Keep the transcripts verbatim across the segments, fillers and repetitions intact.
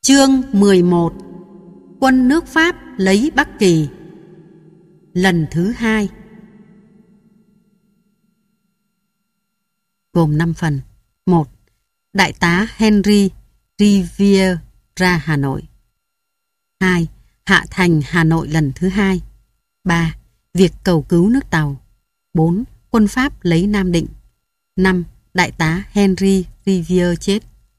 Chương mười một. Quân nước Pháp lấy Bắc Kỳ. Lần thứ hai. Gồm năm phần. một. Đại tá Henry Rivière ra Hà Nội. hai. Hạ thành Hà Nội lần thứ hai. ba. Việc cầu cứu nước Tàu. bốn. Quân Pháp lấy Nam Định. năm. Đại tá Henry Rivière chết.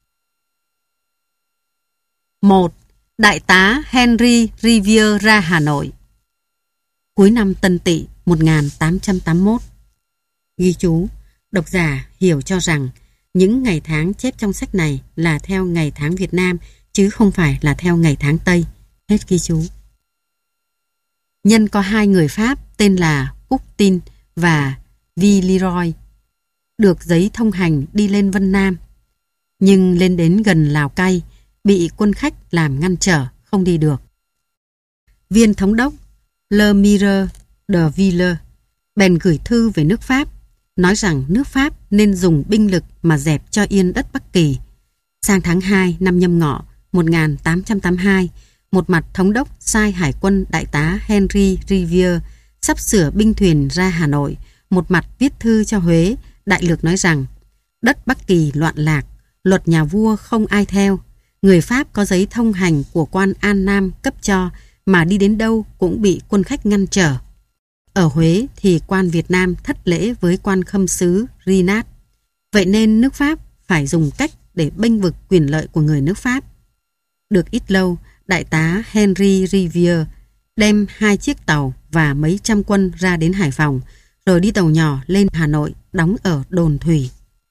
một. Đại tá Henry Rivière ra Hà Nội. Cuối năm Tân Tỵ một nghìn tám trăm tám mươi mốt. Ghi chú, độc giả hiểu cho rằng những ngày tháng chép trong sách này là theo ngày tháng Việt Nam chứ không phải là theo ngày tháng Tây. Hết ghi chú. Nhân có hai người Pháp tên là Coutin và Villeroy được giấy thông hành đi lên Vân Nam, nhưng lên đến gần Lào Cai bị quân khách làm ngăn trở, không đi được. Viên thống đốc Le Mire de Ville bèn gửi thư về nước Pháp, nói rằng nước Pháp nên dùng binh lực mà dẹp cho yên đất Bắc Kỳ. Sang tháng hai năm Nhâm Ngọ một nghìn tám trăm tám mươi hai, một mặt thống đốc sai hải quân đại tá Henry Rivière sắp sửa binh thuyền ra Hà Nội, một mặt viết thư cho Huế, đại lược nói rằng đất Bắc Kỳ loạn lạc, luật nhà vua không ai theo. Người Pháp có giấy thông hành của quan An Nam cấp cho mà đi đến đâu cũng bị quân khách ngăn trở. Ở Huế thì quan Việt Nam thất lễ với quan khâm sứ Rinat. Vậy nên nước Pháp phải dùng cách để bênh vực quyền lợi của người nước Pháp. Được ít lâu, đại tá Henry Rivière đem hai chiếc tàu và mấy trăm quân ra đến Hải Phòng, rồi đi tàu nhỏ lên Hà Nội, đóng ở đồn thủy.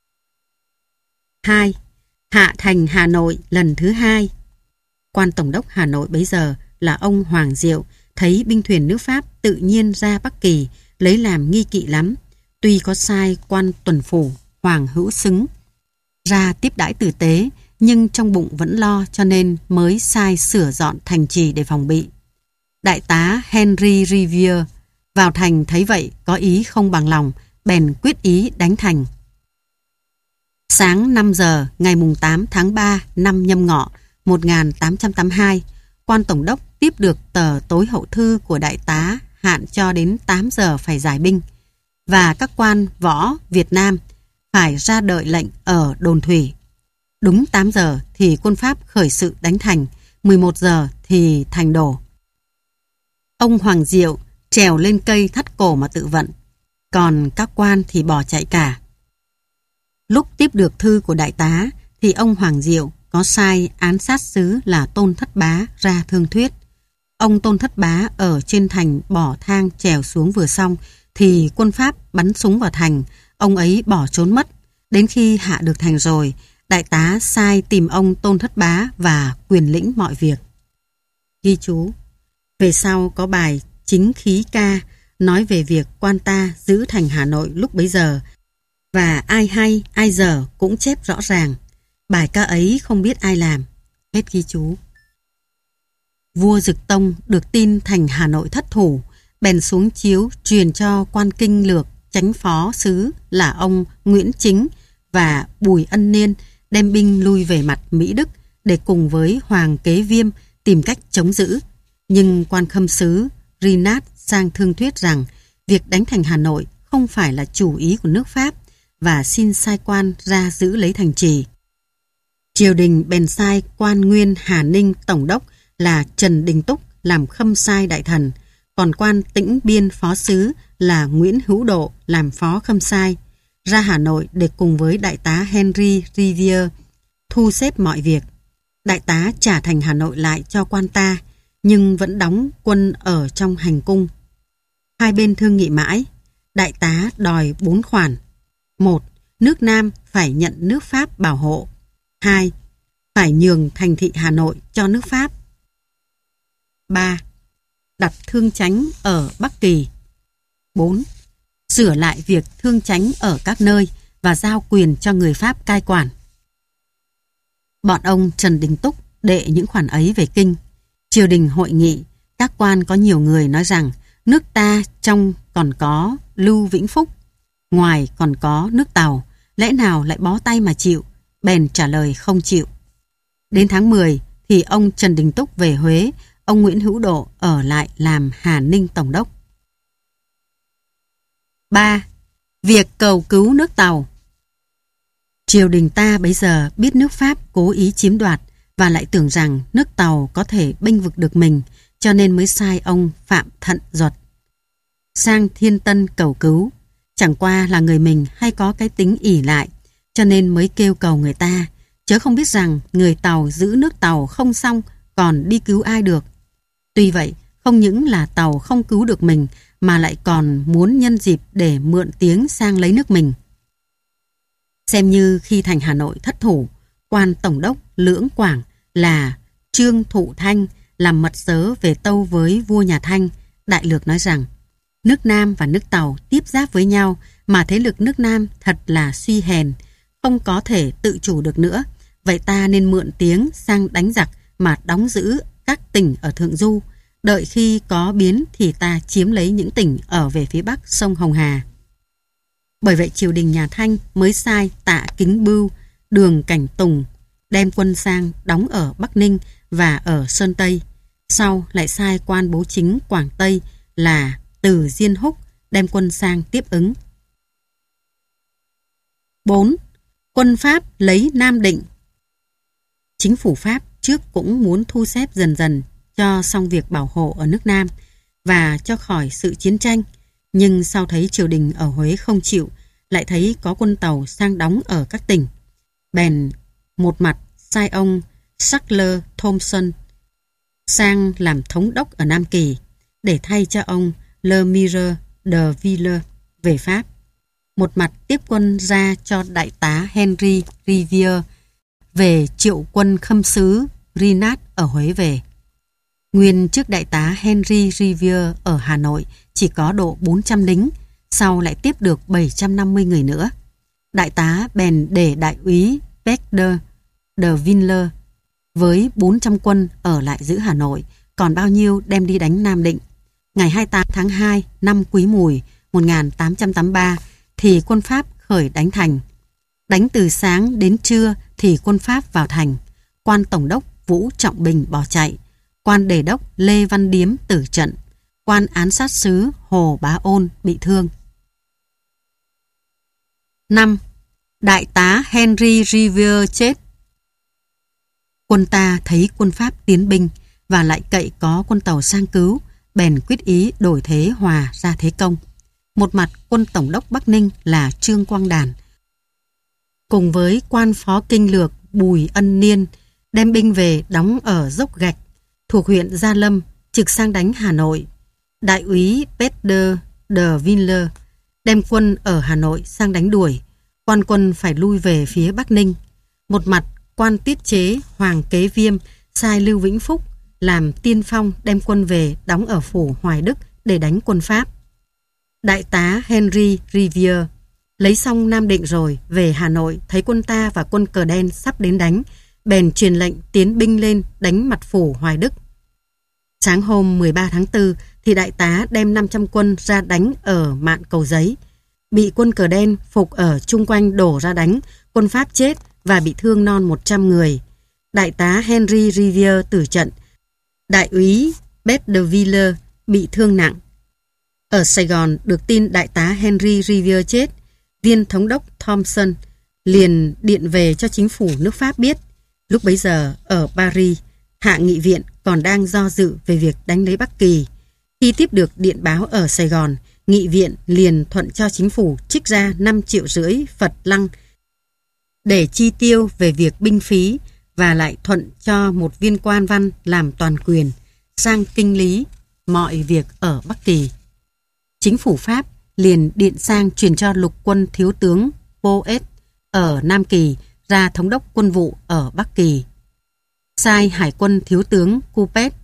hai. Hạ thành Hà Nội lần thứ hai. Quan tổng đốc Hà Nội bấy giờ là ông Hoàng Diệu thấy binh thuyền nước Pháp tự nhiên ra Bắc Kỳ, lấy làm nghi kỵ lắm. Tuy có sai quan tuần phủ Hoàng Hữu Xứng ra tiếp đãi tử tế, nhưng trong bụng vẫn lo, cho nên mới sai sửa dọn thành trì để phòng bị. Đại tá Henry Rivière vào thành thấy vậy có ý không bằng lòng, bèn quyết ý đánh thành. Sáng năm giờ ngày tám tháng ba năm Nhâm Ngọ một nghìn tám trăm tám mươi hai, quan tổng đốc tiếp được tờ tối hậu thư của đại tá hạn cho đến tám giờ phải giải binh, và các quan võ Việt Nam phải ra đợi lệnh ở đồn thủy. Đúng tám giờ thì quân Pháp khởi sự đánh thành, mười một giờ thì thành đổ. Ông Hoàng Diệu trèo lên cây thắt cổ mà tự vận, còn các quan thì bỏ chạy cả. Lúc tiếp được thư của đại tá thì ông Hoàng Diệu có sai án sát sứ là Tôn Thất Bá ra thương thuyết. Ông Tôn Thất Bá ở trên thành bỏ thang trèo xuống vừa xong thì quân Pháp bắn súng vào thành, ông ấy bỏ trốn mất. Đến khi hạ được thành rồi, đại tá sai tìm ông Tôn Thất Bá và quyền lĩnh mọi việc. Ghi chú, về sau có bài Chính Khí Ca nói về việc quan ta giữ thành Hà Nội lúc bấy giờ, và ai hay ai dở cũng chép rõ ràng. Bài ca ấy không biết ai làm. Hết ghi chú. Vua Dực Tông được tin thành Hà Nội thất thủ, bèn xuống chiếu truyền cho quan kinh lược chánh phó sứ là ông Nguyễn Chính và Bùi Ân Niên đem binh lui về mặt Mỹ Đức để cùng với Hoàng Kế Viêm tìm cách chống giữ. Nhưng quan khâm sứ Rinat sang thương thuyết rằng việc đánh thành Hà Nội không phải là chủ ý của nước Pháp, và xin sai quan ra giữ lấy thành trì. Triều đình bèn sai quan nguyên Hà Ninh tổng đốc là Trần Đình Túc làm khâm sai đại thần, còn quan Tĩnh Biên phó sứ là Nguyễn Hữu Độ làm phó khâm sai, ra Hà Nội để cùng với đại tá Henry Rivière thu xếp mọi việc. Đại tá trả thành Hà Nội lại cho quan ta, nhưng vẫn đóng quân ở trong hành cung. Hai bên thương nghị mãi, đại tá đòi bốn khoản. một. Nước Nam phải nhận nước Pháp bảo hộ. hai. Phải nhường thành thị Hà Nội cho nước Pháp. ba. Đặt thương chánh ở Bắc Kỳ. bốn. Sửa lại việc thương chánh ở các nơi và giao quyền cho người Pháp cai quản. Bọn ông Trần Đình Túc đệ những khoản ấy về kinh. Triều đình hội nghị, các quan có nhiều người nói rằng nước ta trong còn có Lưu Vĩnh Phúc, ngoài còn có nước Tàu, lẽ nào lại bó tay mà chịu? Bèn trả lời không chịu. Đến tháng mười, thì ông Trần Đình Túc về Huế, ông Nguyễn Hữu Độ ở lại làm Hà Ninh Tổng đốc. ba. Việc cầu cứu nước Tàu. Triều đình ta bấy giờ biết nước Pháp cố ý chiếm đoạt và lại tưởng rằng nước Tàu có thể bênh vực được mình, cho nên mới sai ông Phạm Thận Duật sang Thiên Tân cầu cứu. Chẳng qua là người mình hay có cái tính ỷ lại, cho nên mới kêu cầu người ta, chớ không biết rằng người Tàu giữ nước Tàu không xong còn đi cứu ai được. Tuy vậy, không những là Tàu không cứu được mình mà lại còn muốn nhân dịp để mượn tiếng sang lấy nước mình. Xem như khi thành Hà Nội thất thủ, quan tổng đốc Lưỡng Quảng là Trương Thụ Thanh làm mật sớ về tâu với vua nhà Thanh, đại lược nói rằng nước Nam và nước Tàu tiếp giáp với nhau mà thế lực nước Nam thật là suy hèn, không có thể tự chủ được nữa. Vậy ta nên mượn tiếng sang đánh giặc mà đóng giữ các tỉnh ở Thượng Du. Đợi khi có biến thì ta chiếm lấy những tỉnh ở về phía bắc sông Hồng Hà. Bởi vậy triều đình nhà Thanh mới sai Tạ Kính Bưu, Đường Cảnh Tùng đem quân sang đóng ở Bắc Ninh và ở Sơn Tây. Sau lại sai quan bố chính Quảng Tây là Từ Diên Húc đem quân sang tiếp ứng. bốn. Quân Pháp lấy Nam Định. Chính phủ Pháp trước cũng muốn thu xếp dần dần cho xong việc bảo hộ ở nước Nam và cho khỏi sự chiến tranh, nhưng sau thấy triều đình ở Huế không chịu, lại thấy có quân Tàu sang đóng ở các tỉnh, bèn một mặt sai ông Sackler Thomson sang làm thống đốc ở Nam Kỳ để thay cho ông Le Mire de Villers về Pháp, một mặt tiếp quân ra cho đại tá Henry Rivière về triệu quân khâm sứ Rinat ở Huế về. Nguyên trước đại tá Henry Rivière ở Hà Nội chỉ có độ bốn trăm lính, sau lại tiếp được bảy trăm năm mươi người nữa. Đại tá bèn để đại úy Pedro de Villers với bốn trăm quân ở lại giữ Hà Nội, còn bao nhiêu đem đi đánh Nam Định. Ngày hai mươi tám tháng hai năm Quý Mùi một nghìn tám trăm tám mươi ba thì quân Pháp khởi đánh thành. Đánh từ sáng đến trưa thì quân Pháp vào thành. Quan tổng đốc Vũ Trọng Bình bỏ chạy. Quan đề đốc Lê Văn Điếm tử trận. Quan án sát sứ Hồ Bá Ôn bị thương. năm. Đại tá Henry Rivière chết. Quân ta thấy quân Pháp tiến binh và lại cậy có quân Tàu sang cứu, bèn quyết ý đổi thế hòa ra thế công. Một mặt quân tổng đốc Bắc Ninh là Trương Quang Đản cùng với quan phó kinh lược Bùi Ân Niên đem binh về đóng ở Dốc Gạch thuộc huyện Gia Lâm, trực sang đánh Hà Nội. Đại úy Pedro de Villers đem quân ở Hà Nội sang đánh đuổi, quan quân phải lui về phía Bắc Ninh. Một mặt quan tiết chế Hoàng Kế Viêm sai Lưu Vĩnh Phúc làm tiên phong đem quân về đóng ở phủ Hoài Đức để đánh quân Pháp. Đại tá Henry Rivière lấy xong Nam Định rồi về Hà Nội, thấy quân ta và quân cờ đen sắp đến đánh, bèn truyền lệnh tiến binh lên đánh mặt phủ Hoài Đức. Sáng hôm mười ba tháng tư thì đại tá đem năm trăm quân ra đánh ở Mạn Cầu Giấy, bị quân cờ đen phục ở chung quanh đổ ra đánh, quân Pháp chết và bị thương non một trăm người. Đại tá Henry Rivière tử trận, đại úy Bet de Villers bị thương nặng. Ở Sài Gòn được tin đại tá Henry Rivière chết, viên thống đốc Thomson liền điện về cho chính phủ nước Pháp biết. Lúc bấy giờ ở Paris, Hạ nghị viện còn đang do dự về việc đánh lấy Bắc Kỳ. Khi tiếp được điện báo ở Sài Gòn, nghị viện liền thuận cho chính phủ trích ra năm triệu rưỡi Phật lăng để chi tiêu về việc binh phí, và lại thuận cho một viên quan văn làm toàn quyền sang kinh lý mọi việc ở Bắc Kỳ. Chính phủ Pháp liền điện sang truyền cho lục quân thiếu tướng Poet ở Nam Kỳ ra thống đốc quân vụ ở Bắc Kỳ. Sai hải quân thiếu tướng Coupet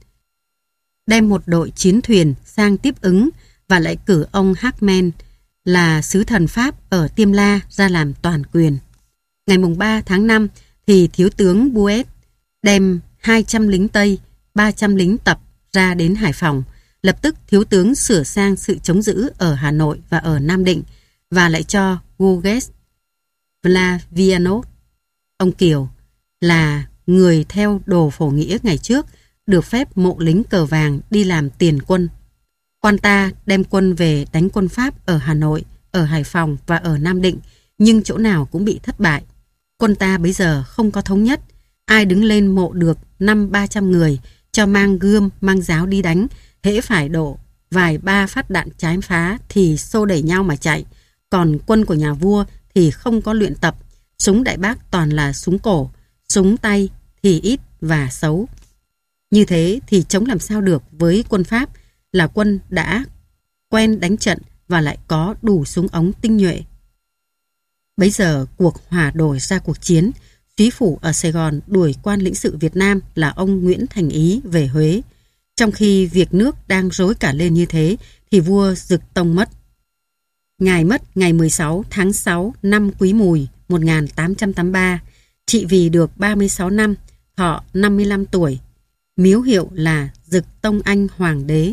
đem một đội chiến thuyền sang tiếp ứng và lại cử ông Hackman là sứ thần Pháp ở Tiêm La ra làm toàn quyền. Ngày mùng ba tháng năm thì thiếu tướng Buet đem hai trăm lính Tây, ba trăm lính tập ra đến Hải Phòng. Lập tức thiếu tướng sửa sang sự chống giữ ở Hà Nội và ở Nam Định và lại cho Gouges Vlavianov, ông Kiều, là người theo đồ Phổ Nghĩa ngày trước được phép mộ lính cờ vàng đi làm tiền quân. Quan ta đem quân về đánh quân Pháp ở Hà Nội, ở Hải Phòng và ở Nam Định, nhưng chỗ nào cũng bị thất bại. Quân ta bấy giờ không có thống nhất, ai đứng lên mộ được năm ba trăm người, cho mang gươm, mang giáo đi đánh, hễ phải đổ vài ba phát đạn trái phá thì xô đẩy nhau mà chạy. Còn quân của nhà vua thì không có luyện tập, súng Đại Bác toàn là súng cổ, súng tay thì ít và xấu. Như thế thì chống làm sao được với quân Pháp, là quân đã quen đánh trận và lại có đủ súng ống tinh nhuệ. Bấy giờ cuộc hòa đổi ra cuộc chiến, Úy phủ ở Sài Gòn đuổi quan lĩnh sự Việt Nam là ông Nguyễn Thành Ý về Huế. Trong khi việc nước đang rối cả lên như thế thì vua Dực Tông mất. Ngài mất ngày mười sáu tháng sáu năm Quý Mùi một nghìn tám trăm tám mươi ba, trị vì được ba mươi sáu năm, thọ năm mươi lăm tuổi. Miếu hiệu là Dực Tông Anh Hoàng đế.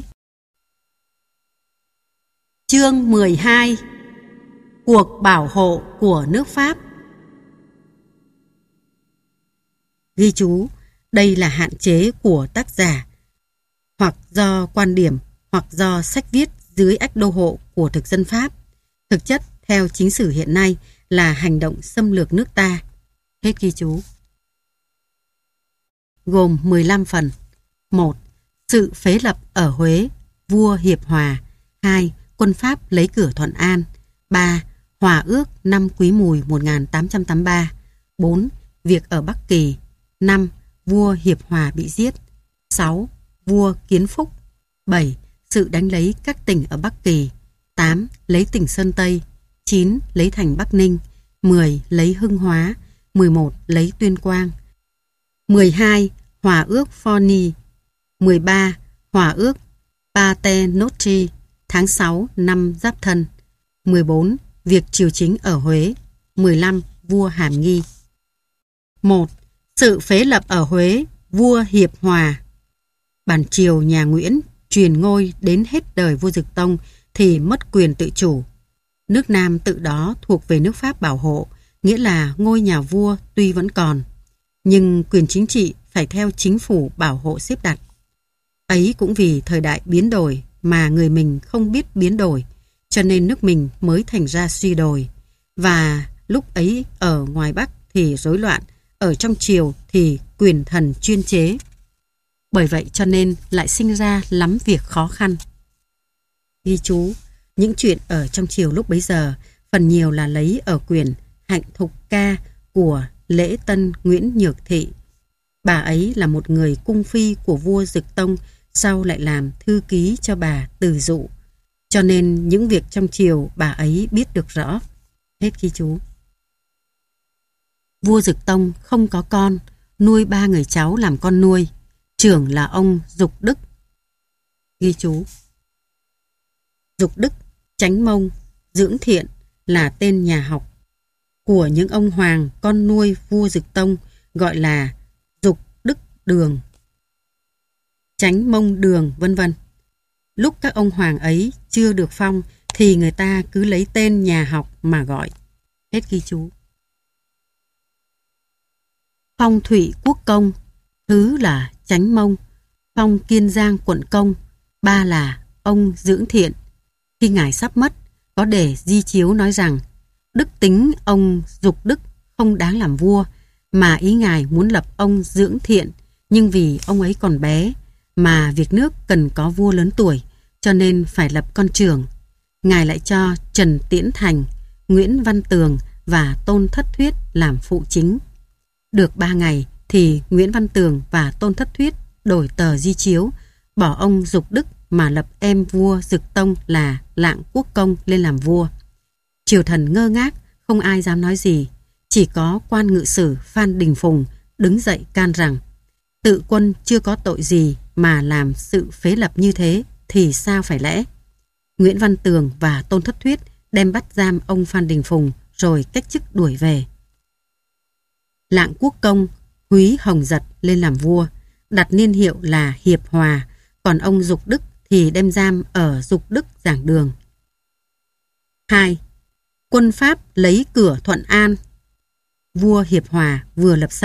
Chương mười hai. Cuộc bảo hộ của nước Pháp. Ghi chú, đây là hạn chế của tác giả, hoặc do quan điểm, hoặc do sách viết dưới ách đô hộ của thực dân Pháp. Thực chất, theo chính sử hiện nay, là hành động xâm lược nước ta. Hết ghi chú. Gồm mười lăm phần. một. Sự phế lập ở Huế, vua hiệp hòa. hai. Quân Pháp lấy cửa Thuận An. ba. Hòa ước năm Quý Mùi một nghìn tám trăm tám mươi ba. bốn. Việc ở Bắc Kỳ. năm. Vua hiệp hòa bị giết. sáu. Vua Kiến Phúc. bảy. Sự đánh lấy các tỉnh ở Bắc Kỳ. tám. Lấy tỉnh Sơn Tây. chín. Lấy thành Bắc Ninh. mười. Lấy Hưng Hóa. mười một. Lấy Tuyên Quang. mười hai. Hòa ước Forni. mười ba. Hòa ước Paternoster tháng sáu năm Giáp Thân. mười bốn. Việc triều chính ở Huế. mười lăm. Vua Hàm Nghi. một. Sự phế lập ở Huế, vua hiệp hòa. Bản triều nhà Nguyễn truyền ngôi đến hết đời vua Dực Tông thì mất quyền tự chủ. Nước Nam tự đó thuộc về nước Pháp bảo hộ, nghĩa là ngôi nhà vua tuy vẫn còn, nhưng quyền chính trị phải theo chính phủ bảo hộ xếp đặt. Ấy cũng vì thời đại biến đổi mà người mình không biết biến đổi, cho nên nước mình mới thành ra suy đồi. Và lúc ấy ở ngoài Bắc thì rối loạn, ở trong triều thì quyền thần chuyên chế. Bởi vậy cho nên lại sinh ra lắm việc khó khăn. Ghi chú, những chuyện ở trong triều lúc bấy giờ phần nhiều là lấy ở quyển Hạnh Thục Ca của Lễ Tân Nguyễn Nhược Thị. Bà ấy là một người cung phi của vua Dực Tông, sau lại làm thư ký cho bà Từ Dụ. Cho nên những việc trong triều bà ấy biết được rõ. Hết ghi chú. Vua Dực Tông không có con, nuôi ba người cháu làm con nuôi. Trưởng là ông Dục Đức. Ghi chú. Dục Đức, Chánh Mông, Dưỡng Thiện là tên nhà học của những ông hoàng con nuôi vua Dực Tông, gọi là Dục Đức Đường, Chánh Mông Đường, vân vân. Lúc các ông hoàng ấy chưa được phong thì người ta cứ lấy tên nhà học mà gọi. Hết ghi chú. Phong Thụy Quốc Công, thứ là Chánh Mông. Phong Kiên Giang Quận Công, ba là ông Dưỡng Thiện. Khi ngài sắp mất, có để di chiếu nói rằng đức tính ông Dục Đức không đáng làm vua, mà ý ngài muốn lập ông Dưỡng Thiện, nhưng vì ông ấy còn bé mà việc nước cần có vua lớn tuổi, cho nên phải lập con trưởng. Ngài lại cho Trần Tiễn Thành, Nguyễn Văn Tường và Tôn Thất Thuyết làm phụ chính. Được ba ngày thì Nguyễn Văn Tường và Tôn Thất Thuyết đổi tờ di chiếu, bỏ ông Dục Đức mà lập em vua Dực Tông là Lạng Quốc Công lên làm vua. Triều thần ngơ ngác, không ai dám nói gì. Chỉ có quan ngự sử Phan Đình Phùng đứng dậy can rằng tự quân chưa có tội gì mà làm sự phế lập như thế thì sao phải lẽ. Nguyễn Văn Tường và Tôn Thất Thuyết đem bắt giam ông Phan Đình Phùng rồi cách chức đuổi về. Lạng Quốc Công húy Hồng Giật lên làm vua, đặt niên hiệu là Hiệp Hòa, còn ông Dục Đức thì đem giam ở Dục Đức Giảng Đường. hai. Quân Pháp lấy cửa Thuận An. Vua Hiệp Hòa vừa lập xong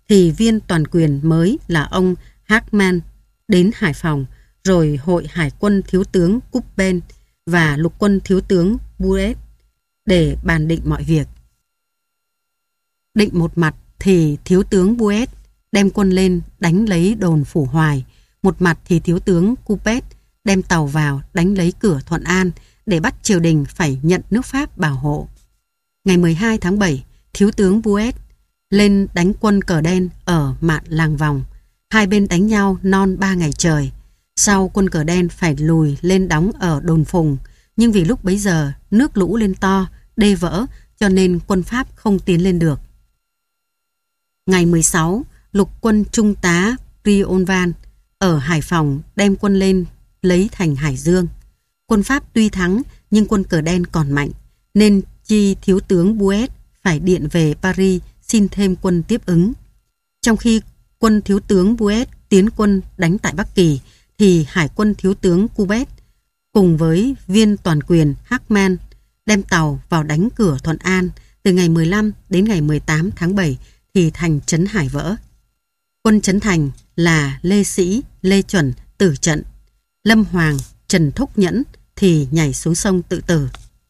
thì viên toàn quyền mới là ông Hackman đến Hải Phòng, rồi hội hải quân thiếu tướng Coupen và lục quân thiếu tướng Buet để bàn định mọi việc. Định một mặt thì thiếu tướng Buet đem quân lên đánh lấy đồn Phủ Hoài, một mặt thì thiếu tướng Coupet đem tàu vào đánh lấy cửa Thuận An để bắt triều đình phải nhận nước Pháp bảo hộ. Ngày mười hai tháng bảy, thiếu tướng Buet lên đánh quân cờ đen ở mạn Làng Vòng. Hai bên đánh nhau non ba ngày trời. Sau quân cờ đen phải lùi lên đóng ở đồn Phùng, nhưng vì lúc bấy giờ nước lũ lên to, đê vỡ, cho nên quân Pháp không tiến lên được. Ngày mười sáu, lục quân trung tá Brionvan ở Hải Phòng đem quân lên lấy thành Hải Dương. Quân Pháp tuy thắng nhưng quân cờ đen còn mạnh, nên chi thiếu tướng Buet phải điện về Paris xin thêm quân tiếp ứng. Trong khi quân thiếu tướng Buet tiến quân đánh tại Bắc Kỳ, thì hải quân thiếu tướng Coupet cùng với viên toàn quyền Hackman đem tàu vào đánh cửa Thuận An. Từ ngày mười lăm đến ngày mười tám tháng bảy thì thành trấn Hải vỡ. Quân trấn thành là Lê Sĩ, Lê Chuẩn tử trận. Lâm Hoàng, Trần Thúc Nhẫn thì nhảy xuống sông tự tử.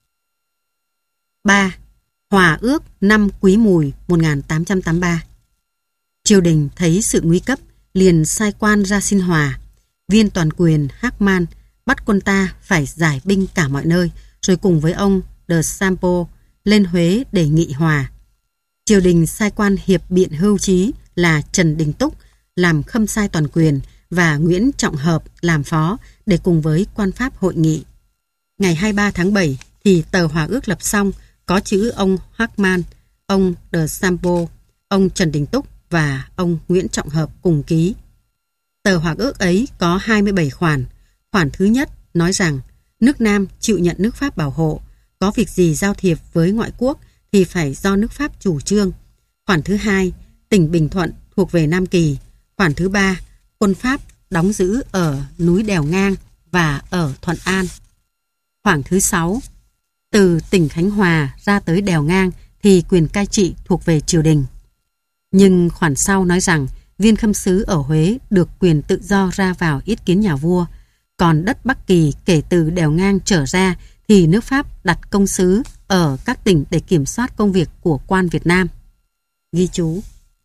ba. Hòa ước năm Quý Mùi một nghìn tám trăm tám mươi ba. Triều đình thấy sự nguy cấp, liền sai quan ra xin hòa. Viên toàn quyền Hackman bắt quân ta phải giải binh cả mọi nơi, rồi cùng với ông de Sampo lên Huế để nghị hòa. Triều đình sai quan hiệp biện hưu trí là Trần Đình Túc làm khâm sai toàn quyền và Nguyễn Trọng Hợp làm phó để cùng với quan Pháp hội nghị. Ngày hai mươi ba tháng bảy thì tờ hòa ước lập xong, có chữ ông Hackman, ông de Sampo, ông Trần Đình Túc và ông Nguyễn Trọng Hợp cùng ký. Tờ hòa ước ấy có hai mươi bảy khoản. Khoản thứ nhất nói rằng nước Nam chịu nhận nước Pháp bảo hộ, có việc gì giao thiệp với ngoại quốc thì phải do nước Pháp chủ trương. Khoản thứ hai, tỉnh Bình Thuận thuộc về Nam Kỳ. Khoản thứ ba, quân Pháp đóng giữ ở núi Đèo Ngang và ở Thuận An. Khoản thứ sáu, từ tỉnh Khánh Hòa ra tới Đèo Ngang thì quyền cai trị thuộc về triều đình. Nhưng khoản sau nói rằng viên khâm sứ ở Huế được quyền tự do ra vào yết kiến nhà vua, còn đất Bắc Kỳ kể từ Đèo Ngang trở ra thì nước Pháp đặt công sứ ở các tỉnh để kiểm soát công việc của quan Việt Nam. Ghi chú: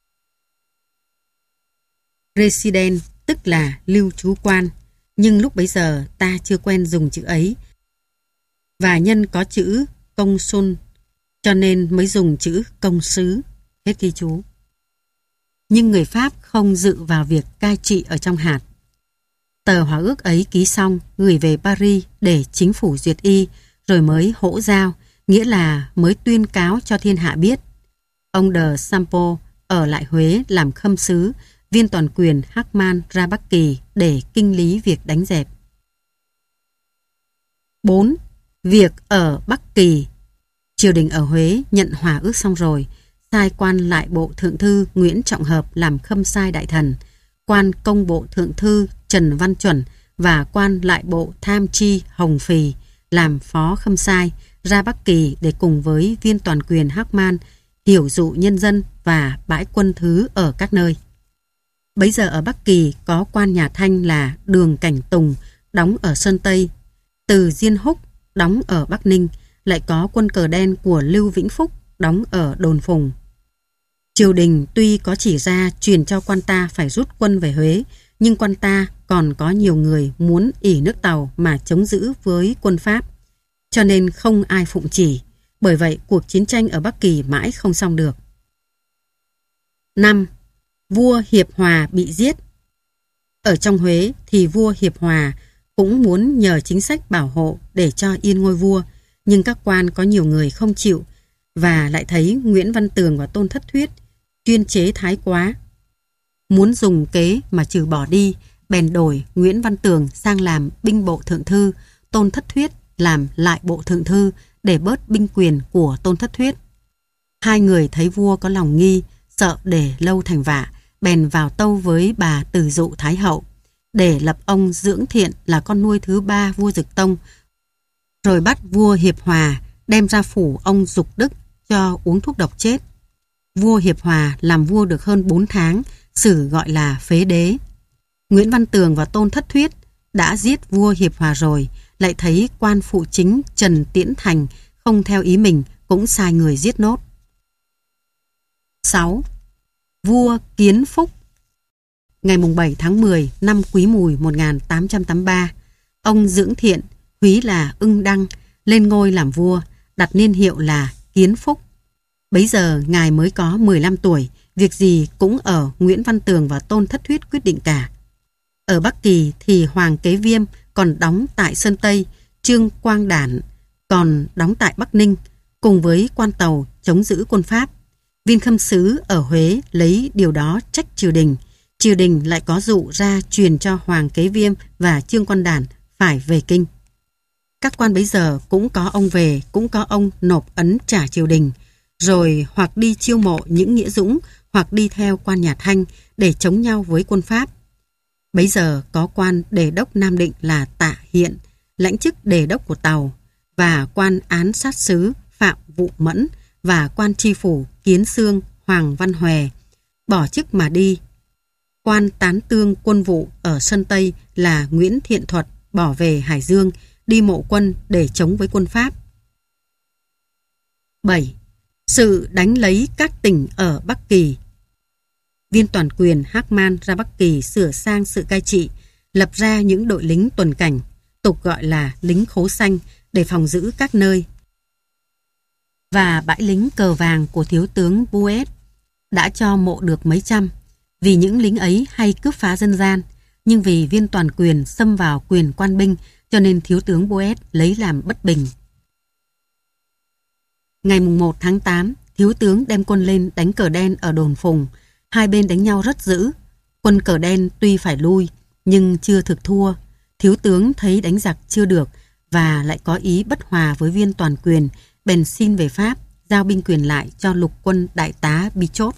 Resident tức là lưu trú quan, nhưng lúc bấy giờ ta chưa quen dùng chữ ấy, và nhân có chữ công sun cho nên mới dùng chữ công sứ. Hết ghi chú. Nhưng người Pháp không dự vào việc cai trị ở trong hạt. Tờ hòa ước ấy ký xong gửi về Paris để chính phủ duyệt y, rồi mới hỗ giao, nghĩa là mới tuyên cáo cho thiên hạ biết. Ông de Sampo ở lại Huế làm khâm sứ, viên toàn quyền Hackman ra Bắc Kỳ để kinh lý việc đánh dẹp. bốn. Việc ở Bắc Kỳ. Triều đình ở Huế nhận hòa ước xong rồi, sai quan lại bộ thượng thư Nguyễn Trọng Hợp làm khâm sai đại thần, quan công bộ thượng thư Trần Văn Chuẩn và quan lại bộ tham tri Hồng Phì làm phó khâm sai ra Bắc Kỳ để cùng với viên toàn quyền Hackman hiểu dụ nhân dân và bãi quân thứ ở các nơi. Bấy giờ ở Bắc Kỳ có quan nhà Thanh là Đường Cảnh Tùng đóng ở Sơn Tây, Từ Diên Húc đóng ở Bắc Ninh, lại có quân cờ đen của Lưu Vĩnh Phúc đóng ở Đồn Phùng. Triều đình tuy có chỉ ra truyền cho quan ta phải rút quân về Huế, nhưng quan ta còn có nhiều người muốn ỷ nước Tàu mà chống giữ với quân Pháp, cho nên không ai phụng chỉ. Bởi vậy cuộc chiến tranh ở Bắc Kỳ mãi không xong được. năm. Vua Hiệp Hòa bị giết. Ở trong Huế thì vua Hiệp Hòa cũng muốn nhờ chính sách bảo hộ để cho yên ngôi vua, nhưng các quan có nhiều người không chịu, và lại thấy Nguyễn Văn Tường và Tôn Thất Thuyết chuyên chế thái quá. Muốn dùng kế mà trừ bỏ đi, bèn đổi Nguyễn Văn Tường sang làm binh bộ thượng thư, Tôn Thất Thuyết làm lại bộ thượng thư để bớt binh quyền của Tôn Thất Thuyết. Hai người thấy vua có lòng nghi, sợ để lâu thành vạ, bèn vào tâu với bà Từ Dụ Thái Hậu để lập ông Dưỡng Thiện là con nuôi thứ ba vua Dực Tông, rồi bắt vua Hiệp Hòa đem ra phủ ông Dục Đức cho uống thuốc độc chết. Vua Hiệp Hòa làm vua được hơn bốn tháng, sử gọi là phế đế. Nguyễn Văn Tường và Tôn Thất Thuyết đã giết vua Hiệp Hòa rồi, lại thấy quan phụ chính Trần Tiễn Thành không theo ý mình, cũng sai người giết nốt. sáu. Vua Kiến Phúc. Ngày bảy tháng mười năm Quý Mùi một nghìn tám trăm tám mươi ba, ông Dưỡng Thiện, húy là Ưng Đăng, lên ngôi làm vua, đặt niên hiệu là Kiến Phúc. Bấy giờ ngài mới có mười lăm tuổi, việc gì cũng ở Nguyễn Văn Tường và Tôn Thất Thuyết quyết định cả. Ở Bắc Kỳ thì Hoàng Kế Viêm còn đóng tại Sơn Tây, Trương Quang Đản còn đóng tại Bắc Ninh, cùng với quan Tàu chống giữ quân Pháp. Viên Khâm Sứ ở Huế lấy điều đó trách triều đình. Triều đình lại có dụ ra truyền cho Hoàng Kế Viêm và Trương Quang Đản phải về kinh. Các quan bấy giờ cũng có ông về, cũng có ông nộp ấn trả triều đình, rồi hoặc đi chiêu mộ những nghĩa dũng, hoặc đi theo quan nhà Thanh để chống nhau với quân Pháp. Bấy giờ có quan đề đốc Nam Định là Tạ Hiện, lãnh chức đề đốc của Tàu, và quan án sát sứ Phạm Vụ Mẫn và quan tri phủ Kiến Xương Hoàng Văn Hòe bỏ chức mà đi. Quan tán tương quân vụ ở Sơn Tây là Nguyễn Thiện Thuật bỏ về Hải Dương, đi mộ quân để chống với quân Pháp. bảy. Sự đánh lấy các tỉnh ở Bắc Kỳ. Viên toàn quyền Hác Man ra Bắc Kỳ sửa sang sự cai trị, lập ra những đội lính tuần cảnh, tục gọi là lính khố xanh, để phòng giữ các nơi. Và bãi lính cờ vàng của thiếu tướng Buet đã cho mộ được mấy trăm, vì những lính ấy hay cướp phá dân gian, nhưng vì viên toàn quyền xâm vào quyền quan binh, cho nên thiếu tướng Buet lấy làm bất bình. Ngày một tháng tám, thiếu tướng đem quân lên đánh cờ đen ở đồn Phùng. Hai bên đánh nhau rất dữ. Quân cờ đen tuy phải lui, nhưng chưa thực thua. Thiếu tướng thấy đánh giặc chưa được và lại có ý bất hòa với viên toàn quyền, bèn xin về Pháp, giao binh quyền lại cho lục quân đại tá Bichot.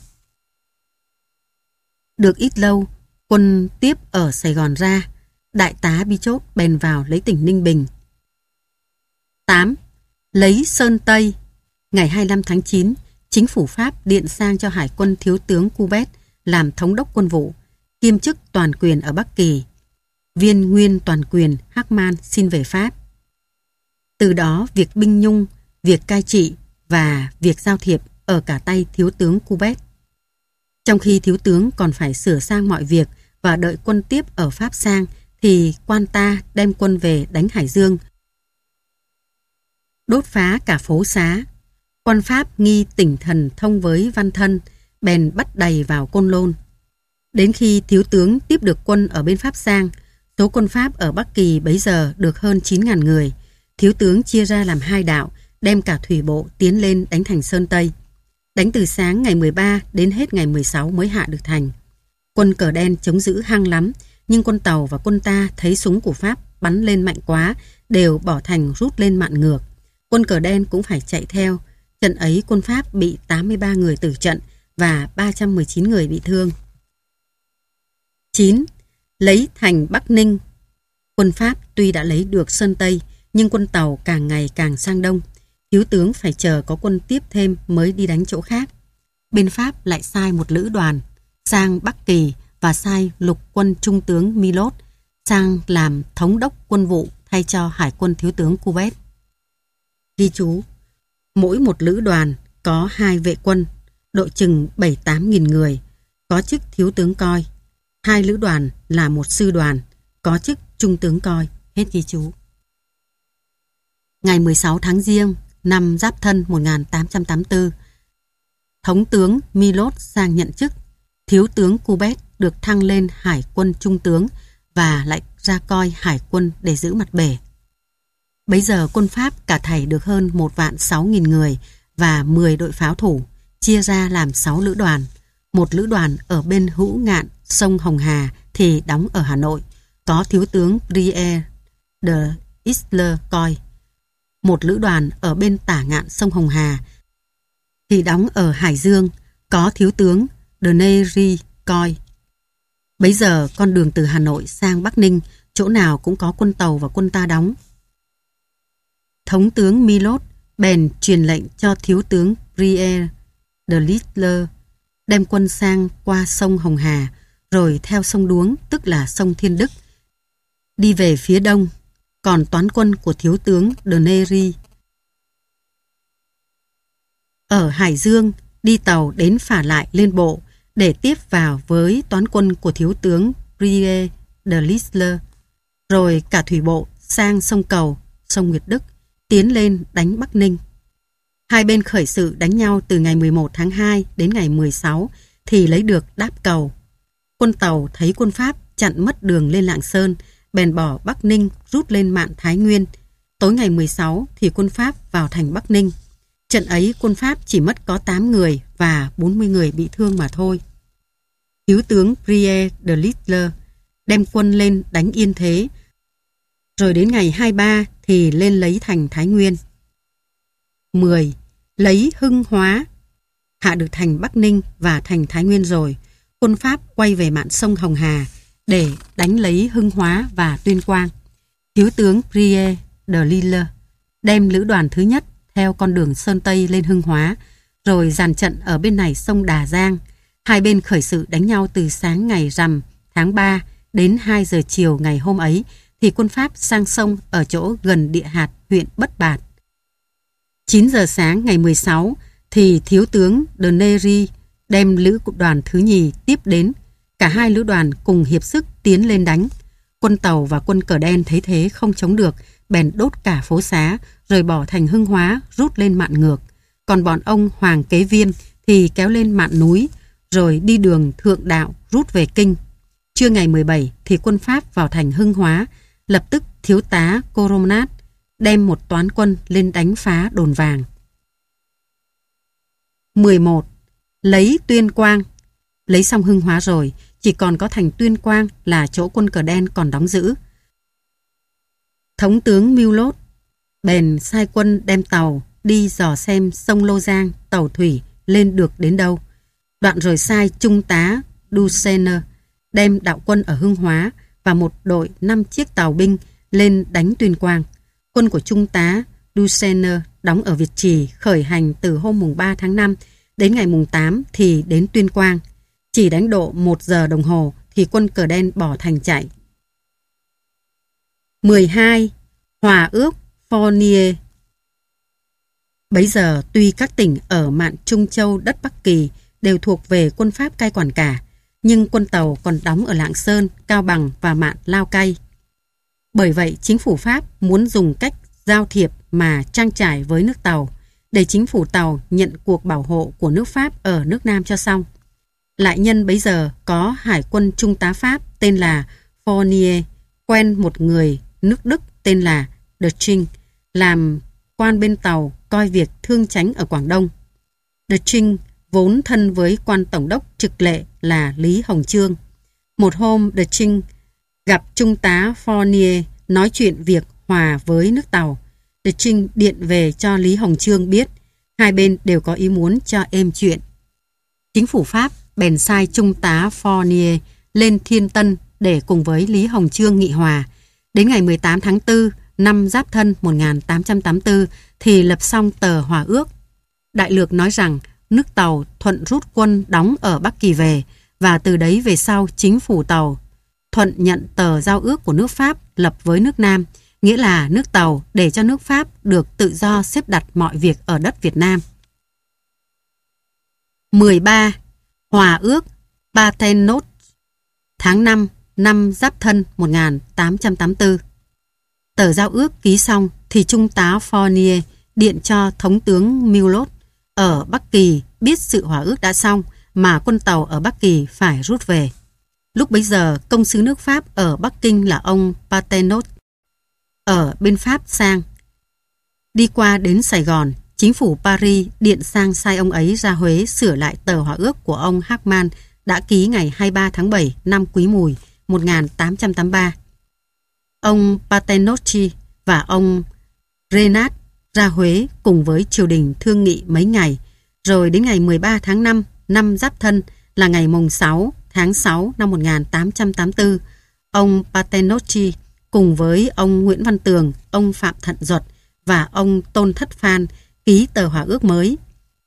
Được ít lâu, quân tiếp ở Sài Gòn ra, đại tá Bichot bèn vào lấy tỉnh Ninh Bình. tám. Lấy Sơn Tây. Ngày hai mươi lăm tháng chín, chính phủ Pháp điện sang cho hải quân thiếu tướng Coubet làm thống đốc quân vụ, kiêm chức toàn quyền ở Bắc Kỳ. Viên nguyên toàn quyền Hác Man xin về Pháp. Từ đó việc binh nhung, việc cai trị và việc giao thiệp ở cả tay thiếu tướng Coubet. Trong khi thiếu tướng còn phải sửa sang mọi việc và đợi quân tiếp ở Pháp sang, thì quan ta đem quân về đánh Hải Dương, đốt phá cả phố xá. Quan Pháp nghi tỉnh thần thông với Văn Thân, bèn bắt đầy vào Côn Lôn. Đến khi thiếu tướng tiếp được quân ở bên Pháp sang, số quân Pháp ở Bắc Kỳ bấy giờ được hơn chín nghìn người. Thiếu tướng chia ra làm hai đạo, đem cả thủy bộ tiến lên đánh thành Sơn Tây. Đánh từ sáng ngày mười ba đến hết ngày mười sáu mới hạ được thành. Quân cờ đen chống giữ hăng lắm, nhưng quân Tàu và quân ta thấy súng của Pháp bắn lên mạnh quá, đều bỏ thành rút lên mạn ngược. Quân cờ đen cũng phải chạy theo. Trận ấy quân Pháp bị tám mươi ba người tử trận và ba trăm mười chín người bị thương. chín. Lấy thành Bắc Ninh. Quân Pháp tuy đã lấy được Sơn Tây, nhưng quân Tàu càng ngày càng sang đông. Thiếu tướng phải chờ có quân tiếp thêm mới đi đánh chỗ khác. Bên Pháp lại sai một lữ đoàn sang Bắc Kỳ và sai lục quân trung tướng Milot sang làm thống đốc quân vụ thay cho hải quân thiếu tướng Coubet. Ghi chú: mỗi một lữ đoàn có hai vệ quân, độ chừng bảy tám nghìn người, có chức thiếu tướng coi. Hai lữ đoàn là một sư đoàn, có chức trung tướng coi. Hết ghi chú. Ngày mười sáu tháng Giêng năm Giáp Thân một nghìn tám trăm tám mươi tư, thống tướng Milot sang nhận chức. Thiếu tướng Coubet được thăng lên hải quân trung tướng và lại ra coi hải quân để giữ mặt bể. Bấy giờ quân Pháp cả thảy được hơn một vạn sáu nghìn người và mười đội pháo thủ, chia ra làm sáu lữ đoàn. Một lữ đoàn ở bên hữu ngạn sông Hồng Hà thì đóng ở Hà Nội, có thiếu tướng Brière de Isler coi. Một lữ đoàn ở bên tả ngạn sông Hồng Hà thì đóng ở Hải Dương, có thiếu tướng de Neyry coi. Bấy giờ con đường từ Hà Nội sang Bắc Ninh, chỗ nào cũng có quân Tàu và quân ta đóng. Thống tướng Milot bèn truyền lệnh cho thiếu tướng Brière de Littler đem quân sang qua sông Hồng Hà, rồi theo sông Đuống, tức là sông Thiên Đức, đi về phía đông. Còn toán quân của thiếu tướng de Neri ở Hải Dương đi tàu đến phả lại lên bộ để tiếp vào với toán quân của thiếu tướng Brie de Littler, rồi cả thủy bộ sang sông Cầu, sông Nguyệt Đức, tiến lên đánh Bắc Ninh. Hai bên khởi sự đánh nhau từ ngày mười một tháng hai đến ngày mười sáu thì lấy được Đáp Cầu. Quân Tàu thấy quân Pháp chặn mất đường lên Lạng Sơn, bèn bỏ Bắc Ninh rút lên mạn Thái Nguyên. Tối ngày mười sáu thì quân Pháp vào thành Bắc Ninh. Trận ấy quân Pháp chỉ mất có tám người và bốn mươi người bị thương mà thôi. Thiếu tướng Brie de Littler đem quân lên đánh Yên Thế, rồi đến ngày hai mươi ba thì lên lấy thành Thái Nguyên. mười. Lấy Hưng Hóa. Hạ được thành Bắc Ninh và thành Thái Nguyên rồi, quân Pháp quay về mạn sông Hồng Hà để đánh lấy Hưng Hóa và Tuyên Quang. Thiếu tướng Brie de Littler đem lữ đoàn thứ nhất theo con đường Sơn Tây lên Hưng Hóa, rồi dàn trận ở bên này sông Đà Giang. Hai bên khởi sự đánh nhau từ sáng ngày rằm tháng ba đến hai giờ chiều ngày hôm ấy, thì quân Pháp sang sông ở chỗ gần Địa Hạt, huyện Bất Bạt. chín giờ sáng ngày mười sáu thì thiếu tướng de Neri đem lữ đoàn thứ nhì tiếp đến. Cả hai lữ đoàn cùng hiệp sức tiến lên đánh. Quân Tàu và quân Cờ Đen thấy thế không chống được, bèn đốt cả phố xá, rồi bỏ thành Hưng Hóa rút lên mạn ngược. Còn bọn ông Hoàng Kế Viêm thì kéo lên mạn núi, rồi đi đường Thượng Đạo rút về Kinh. Trưa ngày mười bảy thì quân Pháp vào thành Hưng Hóa. Lập tức thiếu tá Coronat đem một toán quân lên đánh phá đồn vàng. mười một. Lấy Tuyên Quang. Lấy xong Hưng Hóa rồi, chỉ còn có thành Tuyên Quang là chỗ quân Cờ Đen còn đóng giữ. Thống tướng Mưu Lốt bèn sai quân đem tàu đi dò xem sông Lô Giang tàu thủy lên được đến đâu. Đoạn rồi sai trung tá Duchesne đem đạo quân ở Hưng Hóa và một đội năm chiếc tàu binh lên đánh Tuyên Quang. Quân của trung tá Duchesne đóng ở Việt Trì khởi hành từ hôm mùng ba tháng năm đến ngày mùng tám thì đến Tuyên Quang. Chỉ đánh độ một giờ đồng hồ thì quân Cờ Đen bỏ thành chạy. mười hai. Hòa ước Fournier. Bấy giờ tuy các tỉnh ở mạn Trung Châu đất Bắc Kỳ đều thuộc về quân Pháp cai quản cả, nhưng quân Tàu còn đóng ở Lạng Sơn, Cao Bằng và mạn Lao Cai. Bởi vậy chính phủ Pháp muốn dùng cách giao thiệp mà trang trải với nước Tàu, để chính phủ Tàu nhận cuộc bảo hộ của nước Pháp ở nước Nam cho xong. Lại nhân bấy giờ có hải quân trung tá Pháp tên là Fournier quen một người nước Đức tên là De Trinh làm quan bên Tàu coi việc thương chánh ở Quảng Đông. De Trinh vốn thân với quan tổng đốc trực lệ là Lý Hồng Chương. Một hôm De Trinh gặp trung tá Fournier nói chuyện việc hòa với nước Tàu. De Trinh điện về cho Lý Hồng Chương biết, hai bên đều có ý muốn cho êm chuyện. Chính phủ Pháp bèn sai trung tá Fournier lên Thiên Tân để cùng với Lý Hồng Chương nghị hòa. Đến ngày mười tám tháng tư năm Giáp Thân một nghìn tám trăm tám mươi tư thì lập xong tờ hòa ước. Đại lược nói rằng nước Tàu thuận rút quân đóng ở Bắc Kỳ về, và từ đấy về sau chính phủ Tàu thuận nhận tờ giao ước của nước Pháp lập với nước Nam, nghĩa là nước Tàu để cho nước Pháp được tự do xếp đặt mọi việc ở đất Việt Nam. mười ba. Hòa ước Paternotte. Tháng năm năm Giáp Thân một nghìn tám trăm tám mươi tư. Tờ giao ước ký xong thì trung tá Fournier điện cho thống tướng Mưu Lốt ở Bắc Kỳ biết sự hòa ước đã xong, mà quân Tàu ở Bắc Kỳ phải rút về. Lúc bấy giờ công sứ nước Pháp ở Bắc Kinh là ông Paternotte ở bên Pháp sang. Đi qua đến Sài Gòn, chính phủ Paris điện sang sai ông ấy ra Huế sửa lại tờ hòa ước của ông Hackman đã ký ngày hai mươi ba tháng bảy năm Quý Mùi một nghìn tám trăm tám mươi ba. Ông Paternotte và ông Renat ra Huế cùng với triều đình thương nghị mấy ngày, rồi đến ngày mười ba tháng năm năm Giáp Thân là ngày mùng sáu tháng sáu năm một nghìn tám trăm tám mươi tư, ông Paternotte cùng với ông Nguyễn Văn Tường, ông Phạm Thận Duật và ông Tôn Thất Phan ký tờ hòa ước mới.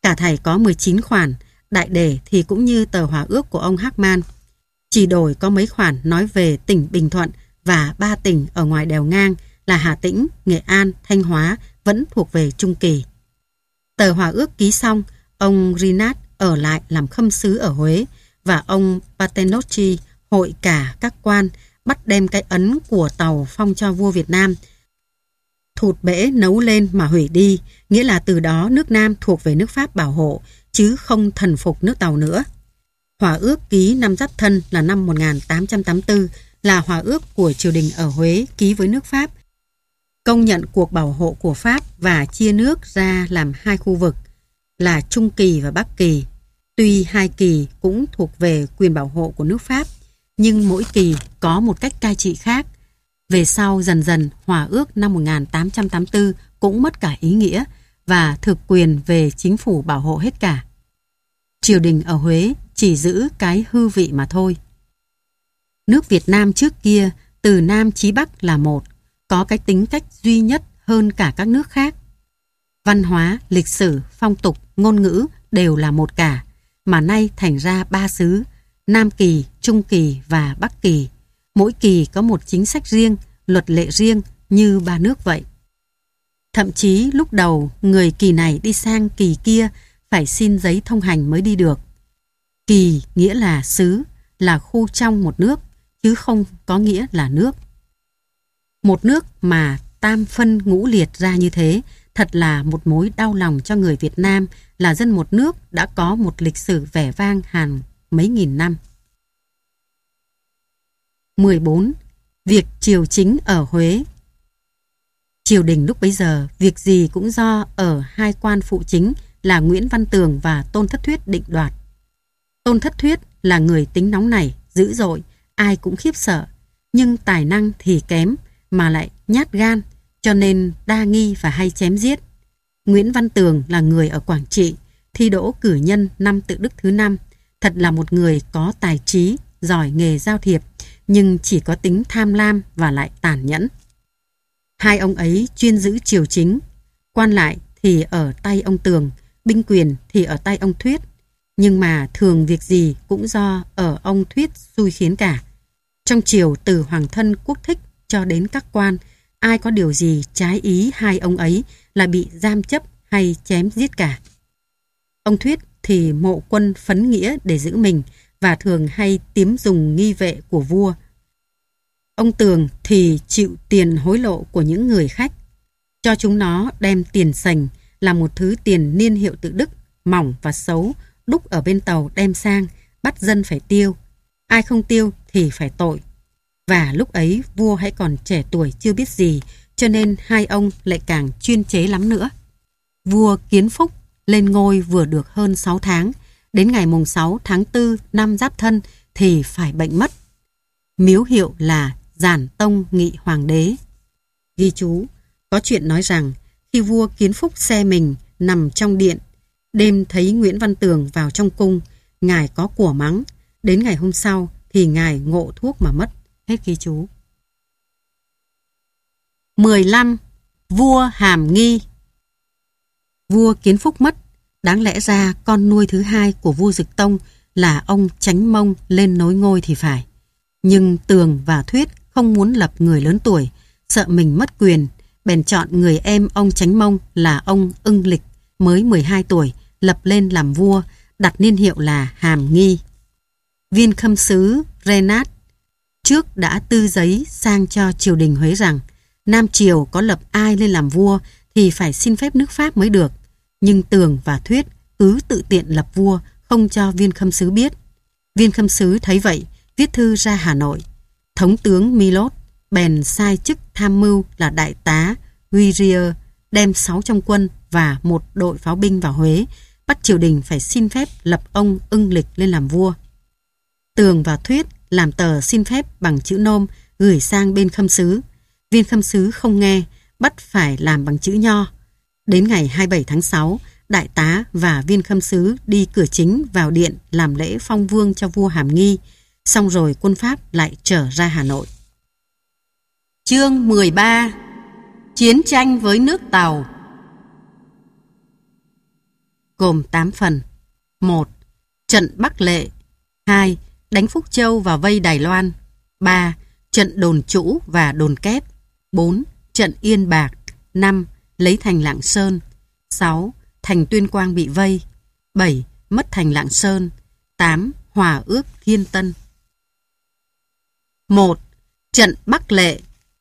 Cả thảy có mười chín khoản, đại đề thì cũng như tờ hòa ước của ông Hackman. Chỉ đổi có mấy khoản nói về tỉnh Bình Thuận và ba tỉnh ở ngoài đèo ngang là Hà Tĩnh, Nghệ An, Thanh Hóa vẫn thuộc về Trung Kỳ. Tờ hòa ước ký xong, ông Rinat ở lại làm khâm sứ ở Huế và ông Patenocchi hội cả các quan bắt đem cái ấn của tàu phong cho vua Việt Nam. Thụt bể nấu lên mà hủy đi, nghĩa là từ đó nước Nam thuộc về nước Pháp bảo hộ, chứ không thần phục nước Tàu nữa. Hòa ước ký năm Giáp Thân là năm một nghìn tám trăm tám mươi tư là hòa ước của triều đình ở Huế ký với nước Pháp, công nhận cuộc bảo hộ của Pháp và chia nước ra làm hai khu vực là Trung Kỳ và Bắc Kỳ. Tuy hai kỳ cũng thuộc về quyền bảo hộ của nước Pháp, nhưng mỗi kỳ có một cách cai trị khác. Về sau dần dần hòa ước năm một nghìn tám trăm tám mươi tư cũng mất cả ý nghĩa và thực quyền về chính phủ bảo hộ hết cả. Triều đình ở Huế chỉ giữ cái hư vị mà thôi. Nước Việt Nam trước kia từ Nam chí Bắc là một, có cái tính cách duy nhất hơn cả các nước khác. Văn hóa, lịch sử, phong tục, ngôn ngữ đều là một cả, mà nay thành ra ba xứ, Nam Kỳ, Trung Kỳ và Bắc Kỳ. Mỗi kỳ có một chính sách riêng, luật lệ riêng như ba nước vậy. Thậm chí lúc đầu người kỳ này đi sang kỳ kia phải xin giấy thông hành mới đi được. Kỳ nghĩa là xứ, là khu trong một nước, chứ không có nghĩa là nước. Một nước mà tam phân ngũ liệt ra như thế, thật là một mối đau lòng cho người Việt Nam là dân một nước đã có một lịch sử vẻ vang hàng mấy nghìn năm. mười bốn. Việc triều chính ở Huế. Triều đình lúc bấy giờ, việc gì cũng do ở hai quan phụ chính là Nguyễn Văn Tường và Tôn Thất Thuyết định đoạt. Tôn Thất Thuyết là người tính nóng nảy, dữ dội, ai cũng khiếp sợ, nhưng tài năng thì kém mà lại nhát gan, cho nên đa nghi và hay chém giết. Nguyễn Văn Tường là người ở Quảng Trị, thi đỗ cử nhân năm Tự Đức thứ năm, thật là một người có tài trí, giỏi nghề giao thiệp, nhưng chỉ có tính tham lam và lại tàn nhẫn. Hai ông ấy chuyên giữ triều chính, quan lại thì ở tay ông Tường, binh quyền thì ở tay ông Thuyết, nhưng mà thường việc gì cũng do ở ông Thuyết xui khiến cả. Trong triều từ hoàng thân quốc thích cho đến các quan, ai có điều gì trái ý hai ông ấy là bị giam chấp hay chém giết cả. Ông Thuyết thì mộ quân phấn nghĩa để giữ mình và thường hay tiếm dùng nghi vệ của vua. Ông Tường thì chịu tiền hối lộ của những người khách, cho chúng nó đem tiền sành là một thứ tiền niên hiệu tự Đức, mỏng và xấu, đúc ở bên tàu đem sang, bắt dân phải tiêu. Ai không tiêu thì phải tội. Và lúc ấy vua hãy còn trẻ tuổi chưa biết gì, cho nên hai ông lại càng chuyên chế lắm nữa. Vua Kiến Phúc lên ngôi vừa được hơn sáu tháng, đến ngày mùng sáu tháng tư năm Giáp Thân thì phải bệnh mất. Miếu hiệu là Giản Tông Nghị Hoàng đế. Ghi chú, có chuyện nói rằng khi vua Kiến Phúc xe mình nằm trong điện, đêm thấy Nguyễn Văn Tường vào trong cung, ngài có của mắng, đến ngày hôm sau thì ngài ngộ thuốc mà mất. Hết ghi chú. mười lăm. Vua Hàm Nghi. Vua Kiến Phúc mất, đáng lẽ ra con nuôi thứ hai của vua Dực Tông là ông Chánh Mông lên nối ngôi thì phải. Nhưng Tường và Thuyết không muốn lập người lớn tuổi, sợ mình mất quyền, bèn chọn người em ông Chánh Mông là ông Ưng Lịch, mới mười hai tuổi, lập lên làm vua, đặt niên hiệu là Hàm Nghi. Viên khâm sứ Renat trước đã tư giấy sang cho triều đình Huế rằng Nam Triều có lập ai lên làm vua thì phải xin phép nước Pháp mới được. Nhưng Tường và Thuyết cứ tự tiện lập vua, không cho viên khâm sứ biết. Viên khâm sứ thấy vậy, viết thư ra Hà Nội. Thống tướng Milot bèn sai chức tham mưu là đại tá Guerrier đem sáu trăm quân và một đội pháo binh vào Huế, bắt triều đình phải xin phép lập ông Ưng Lịch lên làm vua. Tường và Thuyết làm tờ xin phép bằng chữ nôm gửi sang bên khâm sứ. Viên khâm sứ không nghe, bắt phải làm bằng chữ nho. Đến ngày hai mươi bảy tháng sáu, đại tá và viên khâm sứ đi cửa chính vào điện làm lễ phong vương cho vua Hàm Nghi, xong rồi quân Pháp lại trở ra Hà Nội. Chương mười ba. Chiến tranh với nước Tàu. gồm tám phần. một. Trận Bắc Lệ. hai. Đánh Phúc Châu và vây Đài Loan. ba. Trận Đồn Trũ và Đồn Kép. bốn. Trận Yên Bạc. năm. Lấy thành Lạng Sơn. sáu. Thành Tuyên Quang bị vây. bảy. Mất thành Lạng Sơn. tám. Hòa ước Thiên Tân. một. Trận Bắc Lệ.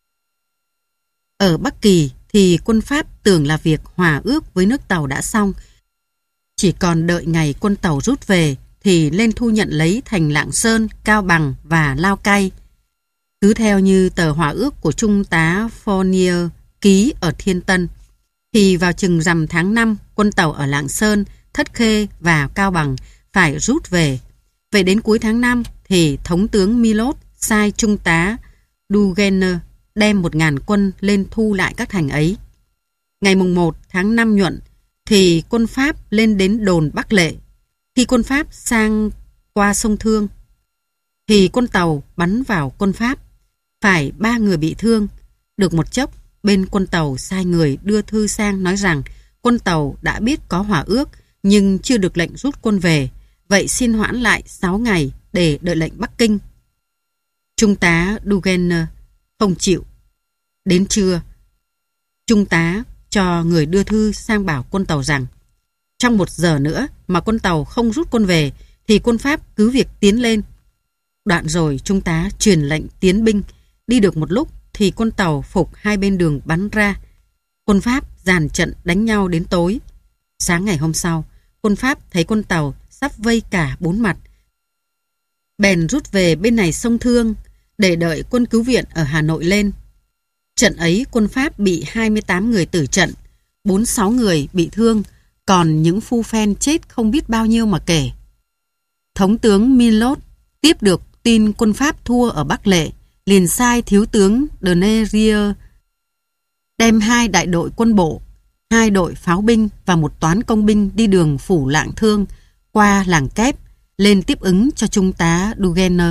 Ở Bắc Kỳ thì quân Pháp tưởng là việc hòa ước với nước Tàu đã xong. Chỉ còn đợi ngày quân Tàu rút về thì lên thu nhận lấy thành Lạng Sơn, Cao Bằng và Lao Cai. Cứ theo như tờ hòa ước của Trung tá Fournier ký ở Thiên Tân, thì vào chừng rằm tháng năm, quân Tàu ở Lạng Sơn, Thất Khê và Cao Bằng phải rút về. Vậy đến cuối tháng năm thì Thống tướng Milot sai Trung tá Dugenner đem một ngàn quân lên thu lại các thành ấy. Ngày mùng một tháng năm nhuận thì quân Pháp lên đến đồn Bắc Lệ. Khi quân Pháp sang qua sông Thương thì quân Tàu bắn vào quân Pháp, phải ba người bị thương. Được một chốc, bên quân Tàu sai người đưa thư sang nói rằng quân Tàu đã biết có hòa ước nhưng chưa được lệnh rút quân về, vậy xin hoãn lại sáu ngày để đợi lệnh Bắc Kinh. Trung tá Dugenner không chịu. Đến trưa, Trung tá cho người đưa thư sang bảo quân Tàu rằng trong một giờ nữa mà quân Tàu không rút quân về thì quân Pháp cứ việc tiến lên. Đoạn rồi Trung tá truyền lệnh tiến binh. Đi được một lúc thì quân Tàu phục hai bên đường bắn ra. Quân Pháp dàn trận đánh nhau đến tối. Sáng ngày hôm sau, quân Pháp thấy quân Tàu sắp vây cả bốn mặt, bèn rút về bên này sông Thương để đợi quân cứu viện ở Hà Nội lên. Trận ấy quân Pháp bị hai mươi tám người tử trận, bốn mươi sáu người bị thương, còn những phu phen chết không biết bao nhiêu mà kể. Thống tướng Milot tiếp được tin quân Pháp thua ở Bắc Lệ, liền sai thiếu tướng de Nerier đem hai đại đội quân bộ, hai đội pháo binh và một toán công binh đi đường phủ Lạng Thương qua làng Kép lên tiếp ứng cho Trung tá Dugenner.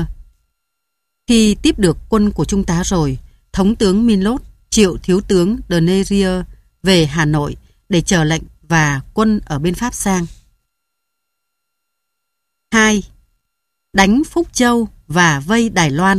Khi tiếp được quân của Trung tá rồi, Thống tướng Milot triệu thiếu tướng de Nerier về Hà Nội để chờ lệnh và quân ở bên Pháp sang. hai. Đánh Phúc Châu và vây Đài Loan.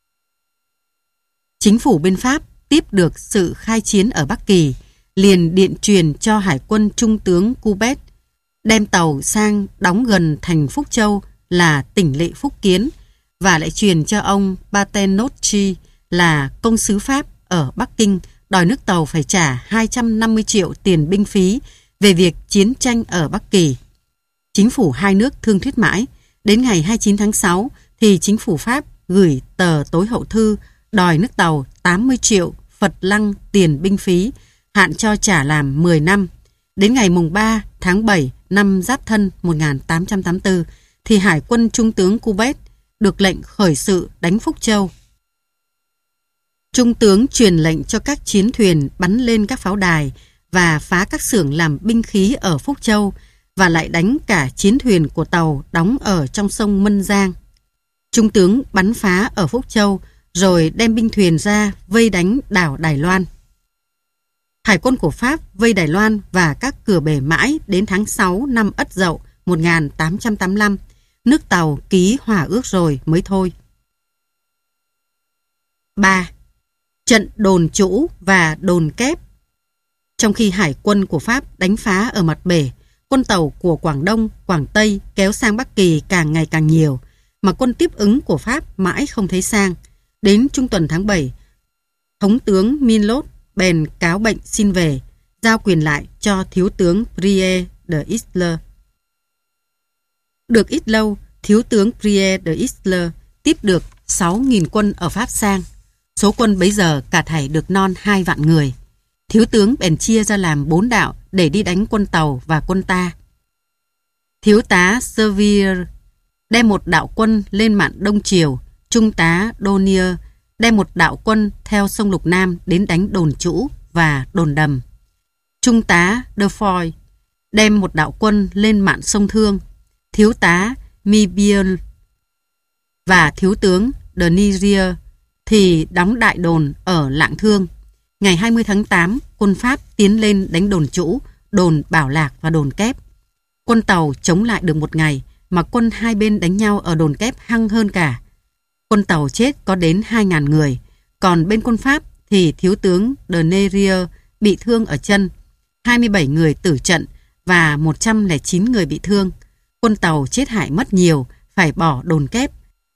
Chính phủ bên Pháp tiếp được sự khai chiến ở Bắc Kỳ, liền điện truyền cho Hải quân Trung tướng Coubet đem tàu sang đóng gần thành Phúc Châu là tỉnh lỵ Phúc Kiến, và lại truyền cho ông Patenotchi là công sứ Pháp ở Bắc Kinh đòi nước Tàu phải trả hai trăm năm mươi triệu tiền binh phí về việc chiến tranh ở Bắc Kỳ. Chính phủ hai nước thương thuyết mãi. Đến ngày hai mươi chín tháng sáu thì chính phủ Pháp gửi tờ tối hậu thư đòi nước Tàu tám mươi triệu Phật lăng tiền binh phí, hạn cho trả làm mười năm. Đến ngày mùng ba tháng bảy năm Giáp Thân một nghìn tám trăm tám mươi tư thì Hải quân Trung tướng Coubet được lệnh khởi sự đánh Phúc Châu. Trung tướng truyền lệnh cho các chiến thuyền bắn lên các pháo đài và phá các xưởng làm binh khí ở Phúc Châu, và lại đánh cả chiến thuyền của tàu đóng ở trong sông Mân Giang. Trung tướng bắn phá ở Phúc Châu rồi đem binh thuyền ra vây đánh đảo Đài Loan. Hải quân của Pháp vây Đài Loan và các cửa bể mãi đến tháng sáu năm Ất Dậu một nghìn tám trăm tám mươi lăm. Nước Tàu ký hòa ước rồi mới thôi. ba. Trận Đồn Trũ và Đồn Kép. Trong khi Hải quân của Pháp đánh phá ở mặt bể, quân Tàu của Quảng Đông, Quảng Tây kéo sang Bắc Kỳ càng ngày càng nhiều, mà quân tiếp ứng của Pháp mãi không thấy sang. Đến trung tuần tháng bảy, Thống tướng Milot bèn cáo bệnh xin về, giao quyền lại cho thiếu tướng Brie de Isler. Được ít lâu, thiếu tướng Brie de Isler tiếp được sáu nghìn quân ở Pháp sang. Số quân bấy giờ cả thảy được non hai vạn người. Thiếu tướng bèn chia ra làm bốn đạo để đi đánh quân Tàu và quân ta. Thiếu tá Servier đem một đạo quân lên mạn Đông Triều, Trung tá Donier đem một đạo quân theo sông Lục Nam đến đánh đồn Trũ và đồn Đầm. Trung tá De Foy đem một đạo quân lên mạn sông Thương. Thiếu tá Mibiel và thiếu tướng De Nerier thì đóng đại đồn ở Lạng Thương. Ngày hai mươi tháng tám, quân Pháp tiến lên đánh đồn Trũ, đồn Bảo Lạc và đồn Kép. Quân Tàu chống lại được một ngày mà quân hai bên đánh nhau ở đồn kép hăng hơn cả. Quân Tàu chết có đến hai nghìn người, còn bên quân Pháp thì thiếu tướng de Nerier bị thương ở chân, hai mươi bảy người tử trận và một trăm lẻ chín người bị thương. Quân Tàu chết hại mất nhiều, phải bỏ đồn kép.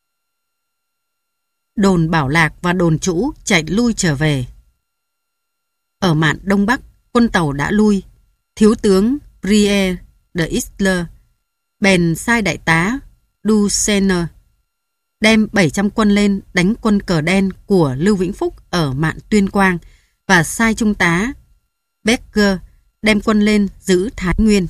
Đồn Bảo Lạc và đồn Trũ chạy lui trở về. Ở mạn Đông Bắc, quân Tàu đã lui. Thiếu tướng Brie de Isler bèn sai đại tá Duchesne đem bảy trăm quân lên đánh quân cờ đen của Lưu Vĩnh Phúc ở mạn Tuyên Quang và sai trung tá Becker đem quân lên giữ Thái Nguyên.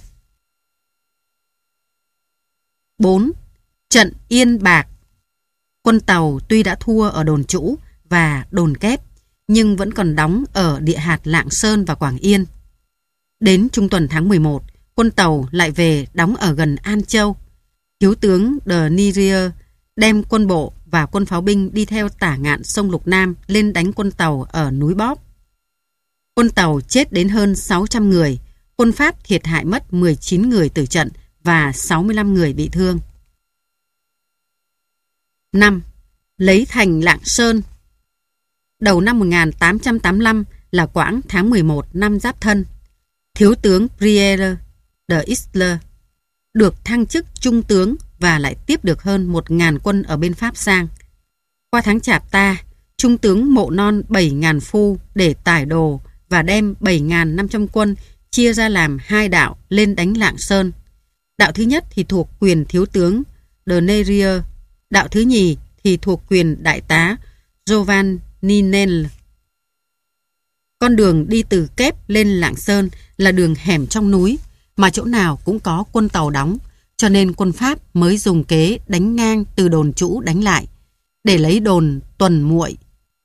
bốn. Trận Yên Bạc. Quân Tàu tuy đã thua ở đồn Trũ và đồn kép nhưng vẫn còn đóng ở địa hạt Lạng Sơn và Quảng Yên. Đến trung tuần tháng mười một, quân Tàu lại về đóng ở gần An Châu. Thiếu tướng de Nerier đem quân bộ và quân pháo binh đi theo tả ngạn sông Lục Nam lên đánh quân Tàu ở núi Bóp. Quân Tàu chết đến hơn sáu trăm người, quân Pháp thiệt hại mất mười chín người tử trận và sáu mươi lăm người bị thương. năm. Lấy thành Lạng Sơn. Đầu năm một nghìn tám trăm tám mươi lăm là quãng tháng mười một năm Giáp Thân. Thiếu tướng Brie de Isler được thăng chức trung tướng và lại tiếp được hơn một nghìn quân ở bên Pháp sang. Qua tháng Chạp ta, trung tướng mộ non bảy nghìn phu để tải đồ và đem bảy nghìn năm trăm quân chia ra làm hai đạo lên đánh Lạng Sơn. Đạo thứ nhất thì thuộc quyền thiếu tướng de Nerier, đạo thứ nhì thì thuộc quyền đại tá Giovanni. Con đường đi từ Kép lên Lạng Sơn là đường hẻm trong núi, mà chỗ nào cũng có quân Tàu đóng, cho nên quân Pháp mới dùng kế đánh ngang từ đồn Trũ đánh lại, để lấy đồn Tuần Muội.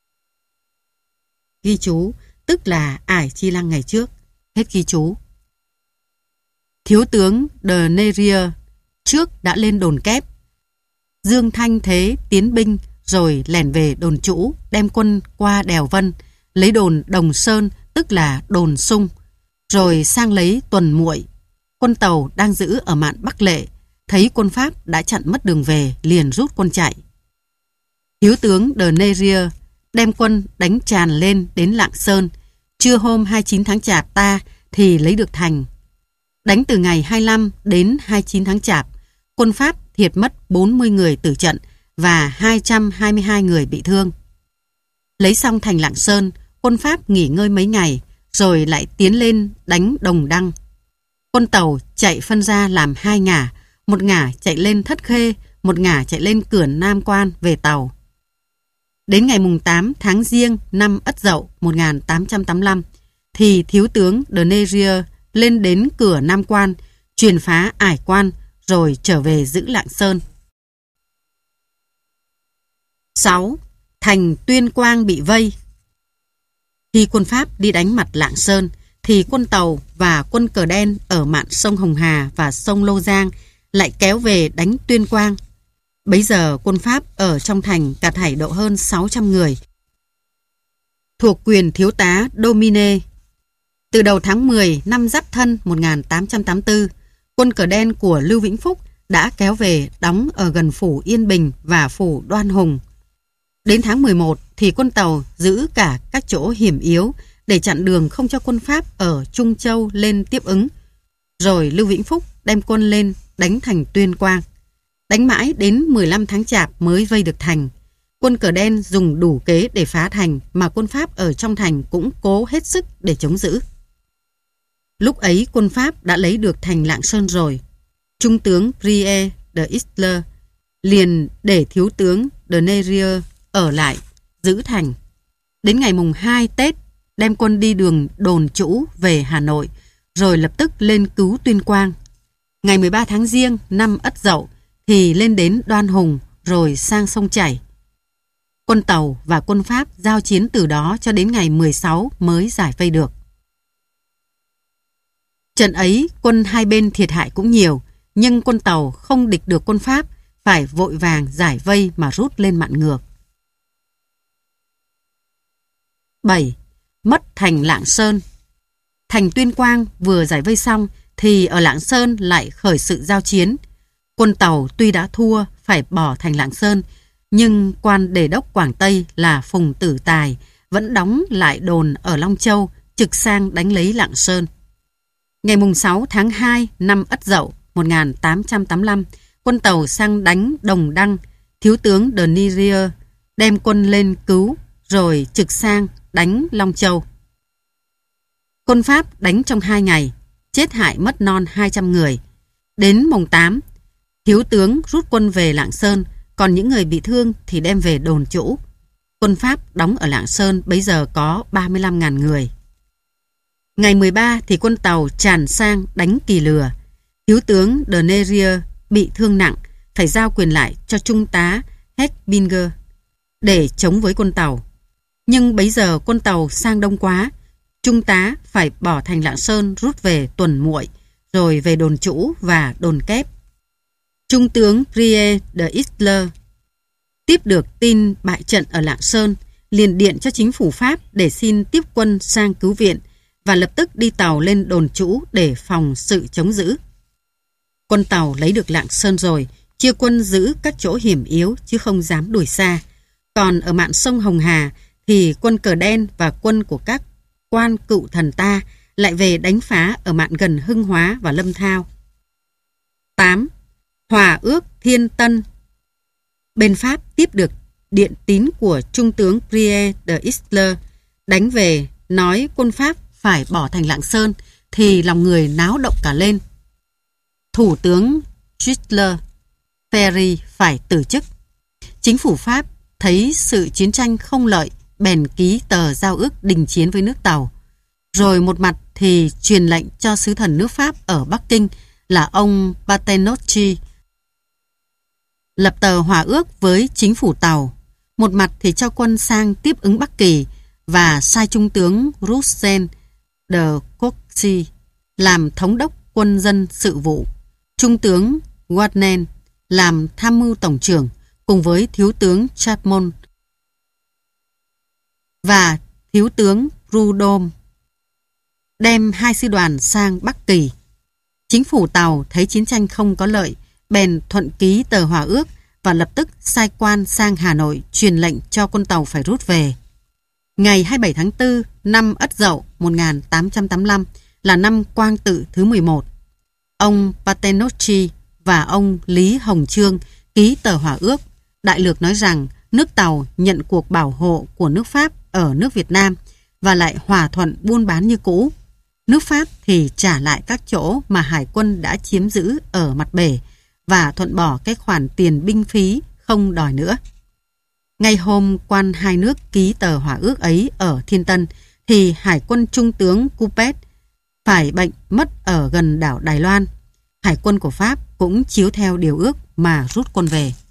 Ghi chú, tức là Ải Chi Lăng ngày trước. Hết ghi chú. Thiếu tướng de Nerier trước đã lên đồn Kép. Dương Thanh Thế tiến binh rồi lẻn về đồn Trũ, đem quân qua đèo Vân, lấy đồn Đồng Sơn, tức là đồn Sung, rồi sang lấy Tuần Muội. Quân Tàu đang giữ ở mạn Bắc Lệ, thấy quân Pháp đã chặn mất đường về, liền rút quân chạy. Thiếu tướng de Nerier đem quân đánh tràn lên đến Lạng Sơn. Trưa hôm hai mươi chín tháng Chạp ta thì lấy được thành. Đánh từ ngày hai mươi lăm đến hai mươi chín tháng Chạp, quân Pháp thiệt mất bốn mươi người tử trận và hai trăm hai mươi hai người bị thương. Lấy xong thành Lạng Sơn, quân Pháp nghỉ ngơi mấy ngày, rồi lại tiến lên đánh Đồng Đăng. Quân Tàu chạy phân ra làm hai ngả, một ngả chạy lên Thất Khê, một ngả chạy lên cửa Nam Quan về Tàu. Đến ngày mùng tám tháng Giêng năm Ất Dậu một nghìn tám trăm tám mươi lăm, thì thiếu tướng de Nerier lên đến cửa Nam Quan, truyền phá Ải Quan, rồi trở về giữ Lạng Sơn. sáu. Thành Tuyên Quang bị vây. Khi quân Pháp đi đánh mặt Lạng Sơn, thì quân Tàu và quân cờ đen ở mạn sông Hồng Hà và sông Lô Giang lại kéo về đánh Tuyên Quang. Bấy giờ quân Pháp ở trong thành cả thảy độ hơn sáu trăm người, thuộc quyền thiếu tá Domine. Từ đầu tháng mười năm Giáp Thân một nghìn tám trăm tám mươi tư, quân cờ đen của Lưu Vĩnh Phúc đã kéo về đóng ở gần phủ Yên Bình và phủ Đoan Hùng. Đến tháng mười một thì quân Tàu giữ cả các chỗ hiểm yếu để chặn đường không cho quân Pháp ở Trung Châu lên tiếp ứng. Rồi Lưu Vĩnh Phúc đem quân lên đánh thành Tuyên Quang. Đánh mãi đến mười lăm tháng Chạp mới vây được thành. Quân cờ đen dùng đủ kế để phá thành, mà quân Pháp ở trong thành cũng cố hết sức để chống giữ. Lúc ấy quân Pháp đã lấy được thành Lạng Sơn rồi. Trung tướng Brie de Isler liền để thiếu tướng de Nerier ở lại giữ thành. Đến ngày mùng hai Tết đem quân đi đường đồn Trũ về Hà Nội, rồi lập tức lên cứu Tuyên Quang. Ngày mười ba tháng Giêng năm Ất Dậu thì lên đến Đoan Hùng, rồi sang sông Chảy. Quân Tàu và quân Pháp giao chiến từ đó cho đến ngày mười sáu mới giải vây được. Trận ấy quân hai bên thiệt hại cũng nhiều, nhưng quân Tàu không địch được quân Pháp, phải vội vàng giải vây mà rút lên mạn ngược. bảy. Mất thành Lạng Sơn. Thành Tuyên Quang vừa giải vây xong thì ở Lạng Sơn lại khởi sự giao chiến. Quân Tàu tuy đã thua phải bỏ thành Lạng Sơn, nhưng quan đề đốc Quảng Tây là Phùng Tử Tài vẫn đóng lại đồn ở Long Châu, trực sang đánh lấy Lạng Sơn. Ngày sáu tháng hai năm Ất Dậu một nghìn tám trăm tám mươi lăm, quân Tàu sang đánh Đồng Đăng, thiếu tướng De Nirier đem quân lên cứu rồi trực sang đánh Long Châu. Quân Pháp đánh trong hai ngày, chết hại mất non hai trăm người. Đến mùng tám, thiếu tướng rút quân về Lạng Sơn, còn những người bị thương thì đem về đồn trú. Quân Pháp đóng ở Lạng Sơn bấy giờ có ba mươi lăm nghìn người. Ngày mười ba thì quân Tàu tràn sang đánh Kỳ Lừa. Thiếu tướng De Nerier bị thương nặng, phải giao quyền lại cho trung tá Hechbinger để chống với quân Tàu. Nhưng bấy giờ quân Tàu sang đông quá, trung tá phải bỏ thành Lạng Sơn rút về Tuần Muội, rồi về đồn trú và đồn kép. Trung tướng Pierre de Isler tiếp được tin bại trận ở Lạng Sơn, liền điện cho chính phủ Pháp để xin tiếp quân sang cứu viện và lập tức đi tàu lên đồn trú để phòng sự chống giữ. Quân Tàu lấy được Lạng Sơn rồi, chia quân giữ các chỗ hiểm yếu chứ không dám đuổi xa. Còn ở mạn sông Hồng Hà thì quân Cờ Đen và quân của các quan cựu thần ta lại về đánh phá ở mạn gần Hưng Hóa và Lâm Thao. tám. Hòa ước Thiên Tân. Bên Pháp tiếp được điện tín của Trung tướng Pierre de Isler đánh về nói quân Pháp phải bỏ thành Lạng Sơn, thì lòng người náo động cả lên. Thủ tướng Hitler Ferry phải từ chức. Chính phủ Pháp thấy sự chiến tranh không lợi, bèn ký tờ giao ước đình chiến với nước Tàu. Rồi một mặt thì truyền lệnh cho sứ thần nước Pháp ở Bắc Kinh là ông Paternoster lập tờ hòa ước với chính phủ Tàu. Một mặt thì cho quân sang tiếp ứng Bắc Kỳ và sai trung tướng Russell de Coxy làm thống đốc quân dân sự vụ, trung tướng Warnen làm tham mưu tổng trưởng cùng với thiếu tướng Chapman và thiếu tướng Prudhomme đem hai sư đoàn sang Bắc Kỳ. Chính phủ Tàu thấy chiến tranh không có lợi, bèn thuận ký tờ hòa ước và lập tức sai quan sang Hà Nội truyền lệnh cho quân Tàu phải rút về. Ngày hai mươi bảy tháng tư năm Ất Dậu một nghìn tám trăm tám mươi lăm là năm Quang Tự thứ mười một. Ông Paternoster và ông Lý Hồng Chương ký tờ hòa ước. Đại lược nói rằng nước Tàu nhận cuộc bảo hộ của nước Pháp ở nước Việt Nam và lại hòa thuận buôn bán như cũ. Nước Pháp thì trả lại các chỗ mà hải quân đã chiếm giữ ở mặt bể và thuận bỏ cái khoản tiền binh phí không đòi nữa. Ngay hôm quan hai nước ký tờ hòa ước ấy ở Thiên Tân thì hải quân trung tướng Couppet phải bệnh mất ở gần đảo Đài Loan. Hải quân của Pháp cũng chiếu theo điều ước mà rút quân về.